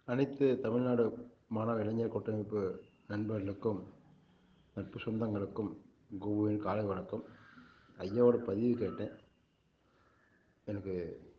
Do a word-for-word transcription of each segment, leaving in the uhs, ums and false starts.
அனைத்து தமிழ்நாடு மாணவ இளைஞர் கூட்டமைப்பு நண்பர்களுக்கும் நட்பு சொந்தங்களுக்கும் கோவின் காலை வணக்கம். ஐயாவோட பதிவு கேட்டேன். எனக்கு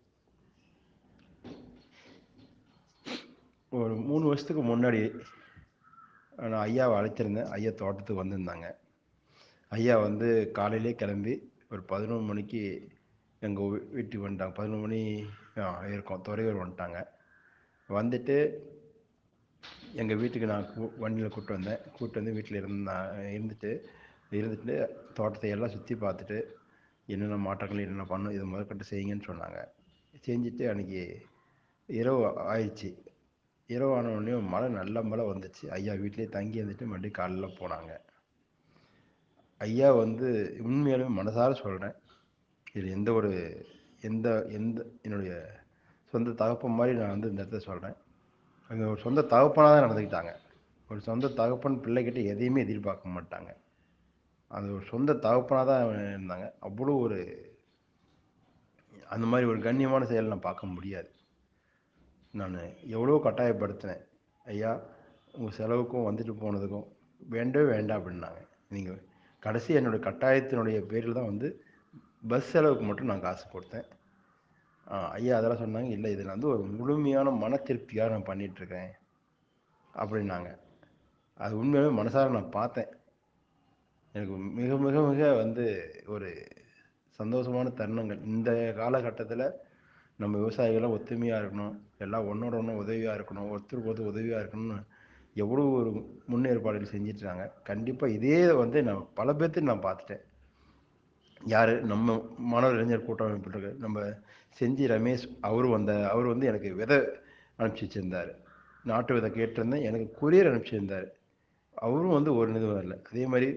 ஒரு மூணு வருஷத்துக்கு முன்னாடி நான் ஐயாவை அழைச்சிருந்தேன். ஐயா தோட்டத்துக்கு வந்திருந்தாங்க. ஐயா வந்து காலையிலே கிளம்பி ஒரு பதினொன்று மணிக்கு எங்கள் வீட்டுக்கு வந்துட்டாங்க. பதினொன்று மணி இருக்கும், துறையூர் வந்துட்டாங்க. வந்துட்டு எங்கள் வீட்டுக்கு நான் வண்டியில் கூப்பிட்டு வந்தேன். கூப்பிட்டு வந்து வீட்டில் இருந்தா இருந்துட்டு இருந்துட்டு தோட்டத்தை எல்லாம் சுற்றி பார்த்துட்டு என்னென்ன மாற்றங்கள் என்னென்ன பண்ணணும் இது முதற்கட்டு செய்யுங்கன்னு சொன்னாங்க. செஞ்சுட்டு அன்றைக்கி இரவு ஆயிடுச்சு. இரவு ஆன உடனே மழை நல்ல மழை வந்துச்சு. ஐயா வீட்டிலே தங்கி இருந்துட்டு மறுபடியும் காலையில் போனாங்க. ஐயா வந்து உண்மையாலுமே மனசார சொல்கிறேன், இது எந்த ஒரு எந்த எந்த என்னுடைய சொந்த தகப்பன் மாதிரி நான் வந்து இந்த இடத்த சொல்கிறேன். அங்கே ஒரு சொந்த தகப்பனாக தான் நடந்துக்கிட்டாங்க. ஒரு சொந்த தகப்பன் பிள்ளைகிட்ட எதையுமே எதிர்பார்க்க மாட்டாங்க. அது ஒரு சொந்த தகப்பனாக தான் இருந்தாங்க. அவ்வளோ ஒரு அந்த மாதிரி ஒரு கண்ணியமான செயல் நான் பார்க்க முடியாது. நான் எவ்வளோ கட்டாயப்படுத்தினேன். ஐயா உங்கள் செலவுக்கும் வந்துட்டு போனதுக்கும் வேண்டவே வேண்டாம் அப்படின்னாங்க. நீங்கள் கடைசி என்னுடைய கட்டாயத்தினுடைய பேரில் தான் வந்து பஸ் செலவுக்கு மட்டும் நான் காசு கொடுத்தேன். ஐயா அதெல்லாம் சொன்னாங்க, இல்லை இதில் வந்து ஒரு முழுமையான மன திருப்தியாக நான் பண்ணிகிட்ருக்கேன் அப்படின்னாங்க. அது உண்மையாகவே மனசார நான் பார்த்தேன். எனக்கு மிக மிக மிக வந்து ஒரு சந்தோஷமான தருணங்கள். இந்த காலகட்டத்தில் நம்ம விவசாயிகள்லாம் ஒத்துமையாக இருக்கணும், எல்லாம் ஒன்றோட ஒன்று உதவியாக இருக்கணும், ஒருத்தருக்கு ஒருத்தர் உதவியாக இருக்கணும்னு எவ்வளோ ஒரு முன்னேற்பாடுகள் செஞ்சிட்ருக்காங்க. கண்டிப்பாக இதே வந்து நான் பல பேர்த்துக்கு நான் பார்த்துட்டேன். யார் நம்ம மாணவர் இளைஞர் கூட்டமைப்பு இருக்கு, நம்ம செஞ்சி ரமேஷ் அவரும் வந்த அவர் வந்து எனக்கு விதை அனுப்பிச்சி வச்சுருந்தார். நாட்டு விதை கேட்டிருந்தேன், எனக்கு கொரியர் அனுப்பிச்சிருந்தார். அவரும் வந்து ஒரு இதுவும் இல்லை. அதே மாதிரி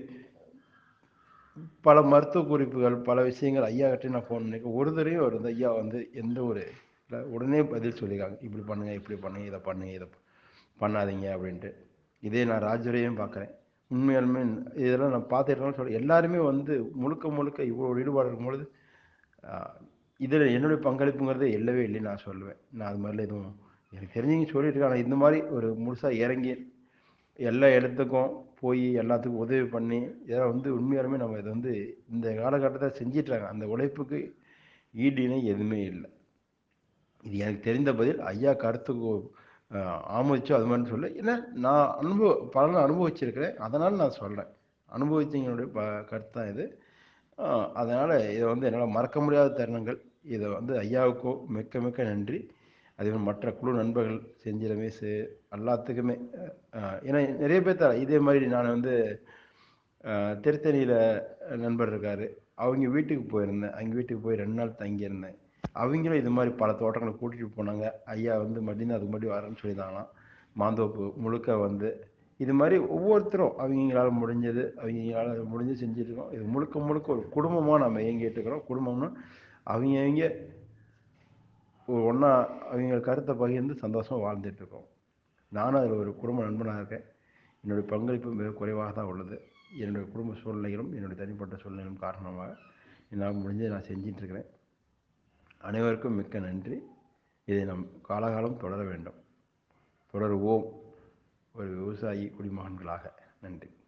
பல மருத்துவ குறிப்புகள் பல விஷயங்கள் ஐயா கிட்டே நான் ஃபோன் பண்ணியிருக்கேன். ஒரு தடவையும் ஒரு ஐயா வந்து எந்த ஒரு இல்லை உடனே பதில் சொல்லியிருக்காங்க, இப்படி பண்ணுங்கள் இப்படி பண்ணுங்கள் இதை பண்ணுங்கள் இதை பண்ணாதீங்க அப்படின்ட்டு. இதே நான் ராஜுரையும் பார்க்குறேன். உண்மையாலுமே இதெல்லாம் நான் பார்த்துருக்கேன்னு சொல்ல எல்லாருமே வந்து முழுக்க முழுக்க இவ்வளோ ஈடுபாடு இருக்கும்பொழுது இதில் என்னுடைய பங்களிப்புங்கிறது இல்லவே இல்லைன்னு நான் சொல்லுவேன். நான் அது மாதிரிலாம் எதுவும் எனக்கு தெரிஞ்சுங்க சொல்லிட்டு ஆனால் இந்த மாதிரி ஒரு முழுசாக இறங்கி எல்லா இடத்துக்கும் போய் எல்லாத்துக்கும் உதவி பண்ணி இதை வந்து உண்மையாலுமே நம்ம இதை வந்து இந்த காலகட்டத்தை செஞ்சிட்றாங்க. அந்த உழைப்புக்கு ஈடு இணை எதுவுமே இல்லை. இது எனக்கு தெரிந்த பதில். ஐயா கருத்துக்கு ஆமோதிச்சோ அது மாதிரி சொல்ல, ஏன்னா நான் அனுபவ பலனை அனுபவிச்சிருக்கிறேன், அதனால் நான் சொல்கிறேன். அனுபவிச்சவங்களுடைய ப கருத்து தான் இது. அதனால் இதை வந்து என்னால் மறக்க முடியாத தருணங்கள். இதை வந்து ஐயாவுக்கோ மிக்க மிக்க நன்றி. அதே மாதிரி மற்ற குழு நண்பர்கள் செஞ்சி ரமேஷ் எல்லாத்துக்குமே. ஏன்னா நிறைய பேர்த்த இதே மாதிரி நான் வந்து திருத்தணியில் நண்பர் இருக்கார், அவங்க வீட்டுக்கு போயிருந்தேன். அவங்க வீட்டுக்கு போய் ரெண்டு நாள் தங்கியிருந்தேன். அவங்களும் இது மாதிரி பல தோட்டங்களை கூட்டிகிட்டு போனாங்க. ஐயா வந்து மறுபடியும் அதுக்கு முன்னாடி வரேன்னு சொல்லியிருந்தாங்களாம். மாந்தோப்பு முழுக்க வந்து இது மாதிரி ஒவ்வொருத்தரும் அவங்களால முடிஞ்சது அவங்களால முடிஞ்சு செஞ்சுட்ருக்கோம். இது முழுக்க முழுக்க ஒரு குடும்பமாக நம்ம இயங்கிட்டு இருக்கிறோம். குடும்பம்னா அவங்க அவங்க ஒன்றா அவங்க கருத்தை பகிர்ந்து சந்தோஷமாக வாழ்ந்துட்டுருக்கோம். நானும் அதில் ஒரு குடும்ப நண்பனாக இருக்கேன். என்னுடைய பங்களிப்பு மிக குறைவாக தான் உள்ளது. என்னுடைய குடும்ப சூழ்நிலைகளும் என்னுடைய தனிப்பட்ட சூழ்நிலைகளும் காரணமாக என்னால் முடிஞ்சதை நான் செஞ்சிட்ருக்கிறேன். அனைவருக்கும் மிக்க நன்றி. இதை நம் காலகாலம் தொடர வேண்டும், தொடருவோம் ஒரு விவசாயி குடிமகன்களாக. நன்றி.